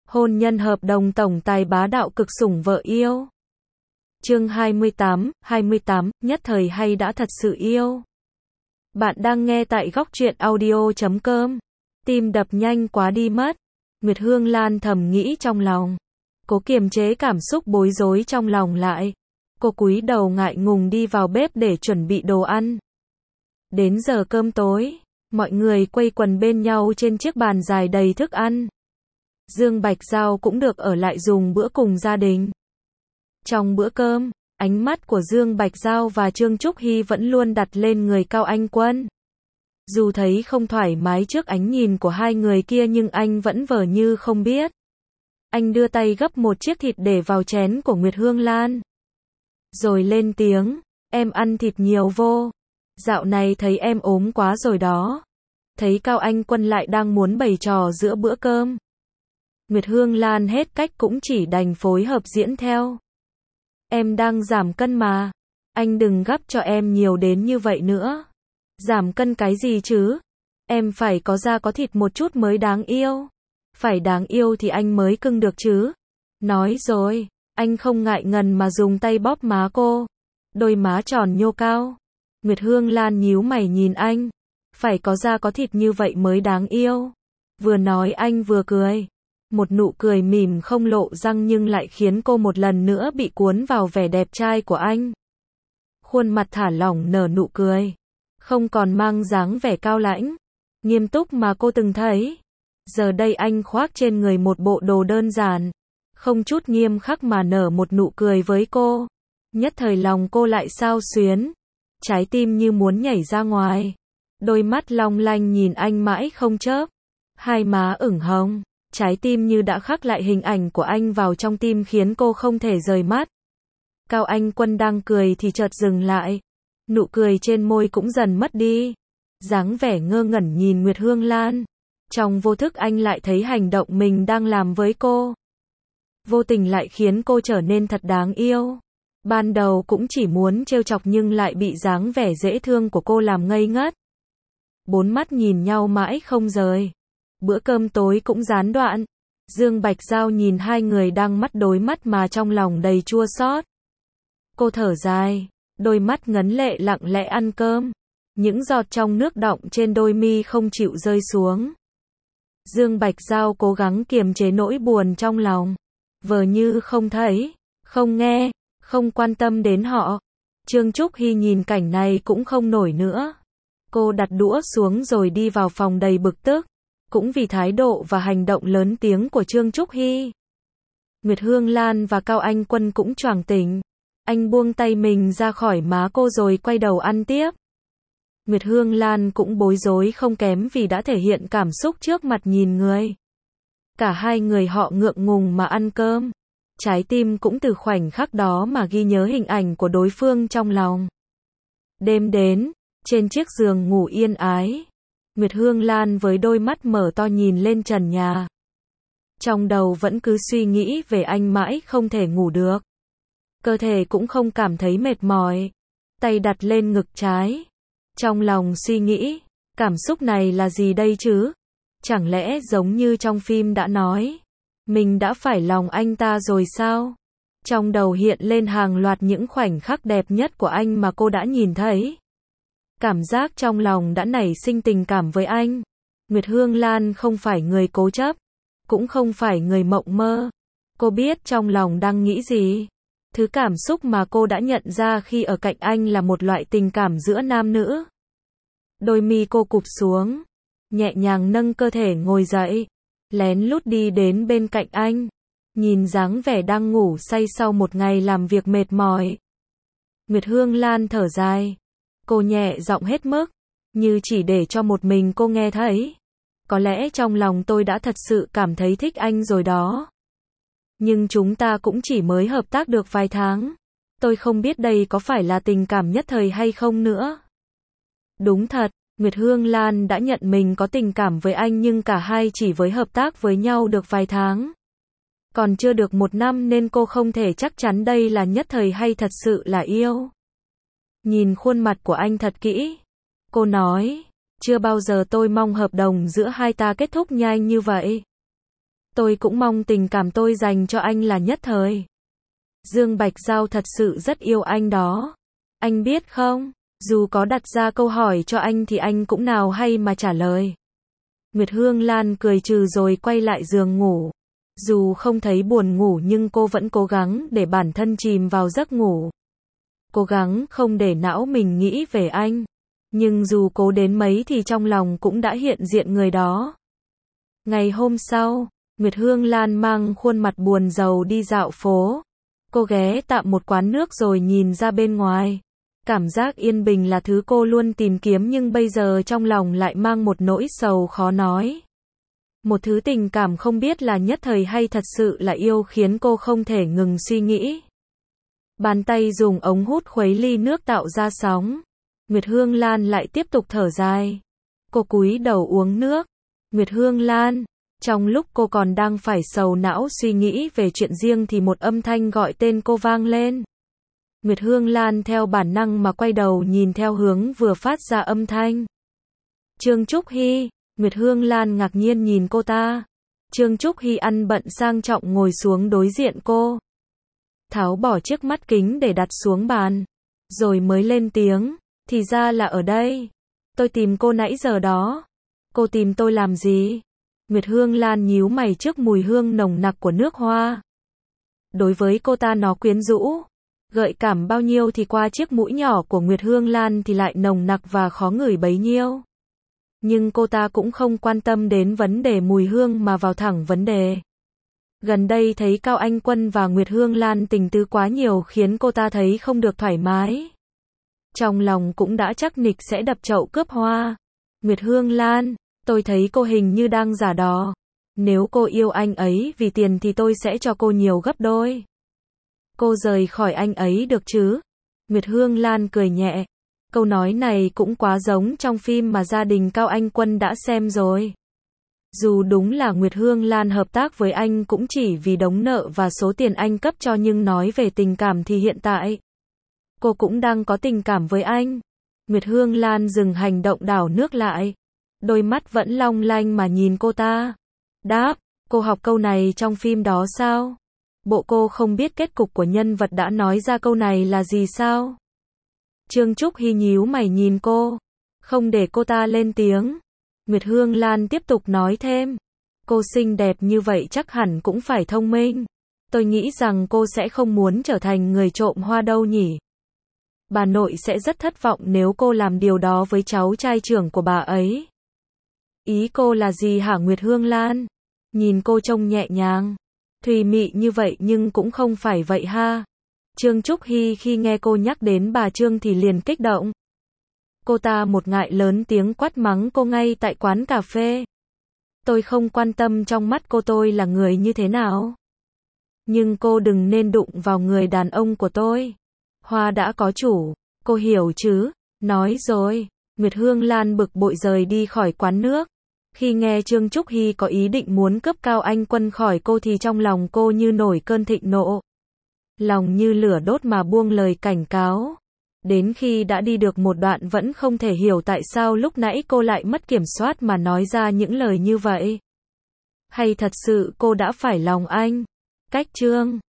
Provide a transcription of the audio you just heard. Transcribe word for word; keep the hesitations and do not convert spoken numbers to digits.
Hôn nhân hợp đồng tổng tài bá đạo cực sủng vợ yêu. Chương hai mươi tám, hai mươi tám, nhất thời hay đã thật sự yêu. Bạn đang nghe tại góc truyện audio chấm com. Tim đập nhanh quá đi mất. Nguyệt Hương Lan thầm nghĩ trong lòng. Cố kiềm chế cảm xúc bối rối trong lòng lại. Cô cúi đầu ngại ngùng đi vào bếp để chuẩn bị đồ ăn. Đến giờ cơm tối, mọi người quây quần bên nhau trên chiếc bàn dài đầy thức ăn. Dương Bạch Giao cũng được ở lại dùng bữa cùng gia đình. Trong bữa cơm, ánh mắt của Dương Bạch Giao và Trương Trúc Hy vẫn luôn đặt lên người Cao Anh Quân. Dù thấy không thoải mái trước ánh nhìn của hai người kia nhưng anh vẫn vờ như không biết. Anh đưa tay gấp một chiếc thịt để vào chén của Nguyệt Hương Lan. Rồi lên tiếng, em ăn thịt nhiều vô. Dạo này thấy em ốm quá rồi đó. Thấy Cao Anh Quân lại đang muốn bày trò giữa bữa cơm. Nguyệt Hương Lan hết cách cũng chỉ đành phối hợp diễn theo. Em đang giảm cân mà. Anh đừng gắp cho em nhiều đến như vậy nữa. Giảm cân cái gì chứ? Em phải có da có thịt một chút mới đáng yêu. Phải đáng yêu thì anh mới cưng được chứ. Nói rồi, anh không ngại ngần mà dùng tay bóp má cô. Đôi má tròn nhô cao. Nguyệt Hương Lan nhíu mày nhìn anh. Phải có da có thịt như vậy mới đáng yêu. Vừa nói anh vừa cười. Một nụ cười mỉm không lộ răng nhưng lại khiến cô một lần nữa bị cuốn vào vẻ đẹp trai của anh. Khuôn mặt thả lỏng nở nụ cười. Không còn mang dáng vẻ cao lãnh, nghiêm túc mà cô từng thấy. Giờ đây anh khoác trên người một bộ đồ đơn giản. Không chút nghiêm khắc mà nở một nụ cười với cô. Nhất thời lòng cô lại xao xuyến. Trái tim như muốn nhảy ra ngoài. Đôi mắt long lanh nhìn anh mãi không chớp. Hai má ửng hồng. Trái tim như đã khắc lại hình ảnh của anh vào trong tim khiến cô không thể rời mắt. Cao Anh Quân đang cười thì chợt dừng lại. Nụ cười trên môi cũng dần mất đi. Dáng vẻ ngơ ngẩn nhìn Nguyệt Hương Lan. Trong vô thức anh lại thấy hành động mình đang làm với cô. Vô tình lại khiến cô trở nên thật đáng yêu. Ban đầu cũng chỉ muốn trêu chọc nhưng lại bị dáng vẻ dễ thương của cô làm ngây ngất. Bốn mắt nhìn nhau mãi không rời. Bữa cơm tối cũng gián đoạn. Dương Bạch Giao nhìn hai người đang mắt đối mắt mà trong lòng đầy chua xót. Cô thở dài, đôi mắt ngấn lệ lặng lẽ ăn cơm. Những giọt trong nước đọng trên đôi mi không chịu rơi xuống. Dương Bạch Giao cố gắng kiềm chế nỗi buồn trong lòng. Vờ như không thấy, không nghe, không quan tâm đến họ. Trương Trúc Hy nhìn cảnh này cũng không nổi nữa. Cô đặt đũa xuống rồi đi vào phòng đầy bực tức. Cũng vì thái độ và hành động lớn tiếng của Trương Trúc Hy. Nguyệt Hương Lan và Cao Anh Quân cũng choàng tỉnh. Anh buông tay mình ra khỏi má cô rồi quay đầu ăn tiếp. Nguyệt Hương Lan cũng bối rối không kém vì đã thể hiện cảm xúc trước mặt nhìn người. Cả hai người họ ngượng ngùng mà ăn cơm. Trái tim cũng từ khoảnh khắc đó mà ghi nhớ hình ảnh của đối phương trong lòng. Đêm đến, trên chiếc giường ngủ yên ái. Nguyệt Hương Lan với đôi mắt mở to nhìn lên trần nhà. Trong đầu vẫn cứ suy nghĩ về anh mãi không thể ngủ được. Cơ thể cũng không cảm thấy mệt mỏi. Tay đặt lên ngực trái. Trong lòng suy nghĩ, cảm xúc này là gì đây chứ? Chẳng lẽ giống như trong phim đã nói, mình đã phải lòng anh ta rồi sao? Trong đầu hiện lên hàng loạt những khoảnh khắc đẹp nhất của anh mà cô đã nhìn thấy. Cảm giác trong lòng đã nảy sinh tình cảm với anh. Nguyệt Hương Lan không phải người cố chấp, cũng không phải người mộng mơ. Cô biết trong lòng đang nghĩ gì. Thứ cảm xúc mà cô đã nhận ra khi ở cạnh anh là một loại tình cảm giữa nam nữ. Đôi mi cô cụp xuống, nhẹ nhàng nâng cơ thể ngồi dậy, lén lút đi đến bên cạnh anh, nhìn dáng vẻ đang ngủ say sau một ngày làm việc mệt mỏi. Nguyệt Hương Lan thở dài. Cô nhẹ giọng hết mức, như chỉ để cho một mình cô nghe thấy. Có lẽ trong lòng tôi đã thật sự cảm thấy thích anh rồi đó. Nhưng chúng ta cũng chỉ mới hợp tác được vài tháng. Tôi không biết đây có phải là tình cảm nhất thời hay không nữa. Đúng thật, Nguyệt Hương Lan đã nhận mình có tình cảm với anh nhưng cả hai chỉ với hợp tác với nhau được vài tháng. Còn chưa được một năm nên cô không thể chắc chắn đây là nhất thời hay thật sự là yêu. Nhìn khuôn mặt của anh thật kỹ. Cô nói, chưa bao giờ tôi mong hợp đồng giữa hai ta kết thúc nhanh như vậy. Tôi cũng mong tình cảm tôi dành cho anh là nhất thời. Dương Bạch Giao thật sự rất yêu anh đó. Anh biết không, dù có đặt ra câu hỏi cho anh thì anh cũng nào hay mà trả lời. Nguyệt Hương Lan cười trừ rồi quay lại giường ngủ. Dù không thấy buồn ngủ nhưng cô vẫn cố gắng để bản thân chìm vào giấc ngủ. Cố gắng không để não mình nghĩ về anh. Nhưng dù cố đến mấy thì trong lòng cũng đã hiện diện người đó. Ngày hôm sau, Nguyệt Hương Lan mang khuôn mặt buồn rầu đi dạo phố. Cô ghé tạm một quán nước rồi nhìn ra bên ngoài. Cảm giác yên bình là thứ cô luôn tìm kiếm nhưng bây giờ trong lòng lại mang một nỗi sầu khó nói. Một thứ tình cảm không biết là nhất thời hay thật sự là yêu khiến cô không thể ngừng suy nghĩ. Bàn tay dùng ống hút khuấy ly nước tạo ra sóng. Nguyệt Hương Lan lại tiếp tục thở dài. Cô cúi đầu uống nước. Nguyệt Hương Lan, trong lúc cô còn đang phải sầu não suy nghĩ về chuyện riêng thì một âm thanh gọi tên cô vang lên. Nguyệt Hương Lan theo bản năng mà quay đầu nhìn theo hướng vừa phát ra âm thanh. Trương Trúc Hy, Nguyệt Hương Lan ngạc nhiên nhìn cô ta. Trương Trúc Hy ăn bận sang trọng ngồi xuống đối diện cô. Tháo bỏ chiếc mắt kính để đặt xuống bàn. Rồi mới lên tiếng, thì ra là ở đây. Tôi tìm cô nãy giờ đó. Cô tìm tôi làm gì? Nguyệt Hương Lan nhíu mày trước mùi hương nồng nặc của nước hoa. Đối với cô ta nó quyến rũ, gợi cảm bao nhiêu thì qua chiếc mũi nhỏ của Nguyệt Hương Lan thì lại nồng nặc và khó ngửi bấy nhiêu. Nhưng cô ta cũng không quan tâm đến vấn đề mùi hương mà vào thẳng vấn đề. Gần đây thấy Cao Anh Quân và Nguyệt Hương Lan tình tứ quá nhiều khiến cô ta thấy không được thoải mái. Trong lòng cũng đã chắc nịch sẽ đập chậu cướp hoa. Nguyệt Hương Lan, tôi thấy cô hình như đang giả đò. Nếu cô yêu anh ấy vì tiền thì tôi sẽ cho cô nhiều gấp đôi. Cô rời khỏi anh ấy được chứ? Nguyệt Hương Lan cười nhẹ. Câu nói này cũng quá giống trong phim mà gia đình Cao Anh Quân đã xem rồi. Dù đúng là Nguyệt Hương Lan hợp tác với anh cũng chỉ vì đống nợ và số tiền anh cấp cho nhưng nói về tình cảm thì hiện tại cô cũng đang có tình cảm với anh. Nguyệt Hương Lan dừng hành động đảo nước lại. Đôi mắt vẫn long lanh mà nhìn cô ta. Đáp, cô học câu này trong phim đó sao? Bộ cô không biết kết cục của nhân vật đã nói ra câu này là gì sao? Trương Trúc Hy nhíu mày nhìn cô. Không để cô ta lên tiếng. Nguyệt Hương Lan tiếp tục nói thêm. Cô xinh đẹp như vậy chắc hẳn cũng phải thông minh. Tôi nghĩ rằng cô sẽ không muốn trở thành người trộm hoa đâu nhỉ. Bà nội sẽ rất thất vọng nếu cô làm điều đó với cháu trai trưởng của bà ấy. Ý cô là gì hả Nguyệt Hương Lan? Nhìn cô trông nhẹ nhàng, thùy mị như vậy nhưng cũng không phải vậy ha. Trương Trúc Hy khi nghe cô nhắc đến bà Trương thì liền kích động. Cô ta một ngại lớn tiếng quát mắng cô ngay tại quán cà phê. Tôi không quan tâm trong mắt cô tôi là người như thế nào. Nhưng cô đừng nên đụng vào người đàn ông của tôi. Hoa đã có chủ, cô hiểu chứ? Nói rồi, Nguyệt Hương Lan bực bội rời đi khỏi quán nước. Khi nghe Trương Trúc Hy có ý định muốn cướp Cao Anh Quân khỏi cô thì trong lòng cô như nổi cơn thịnh nộ. Lòng như lửa đốt mà buông lời cảnh cáo. Đến khi đã đi được một đoạn vẫn không thể hiểu tại sao lúc nãy cô lại mất kiểm soát mà nói ra những lời như vậy. Hay thật sự cô đã phải lòng anh? Cách chương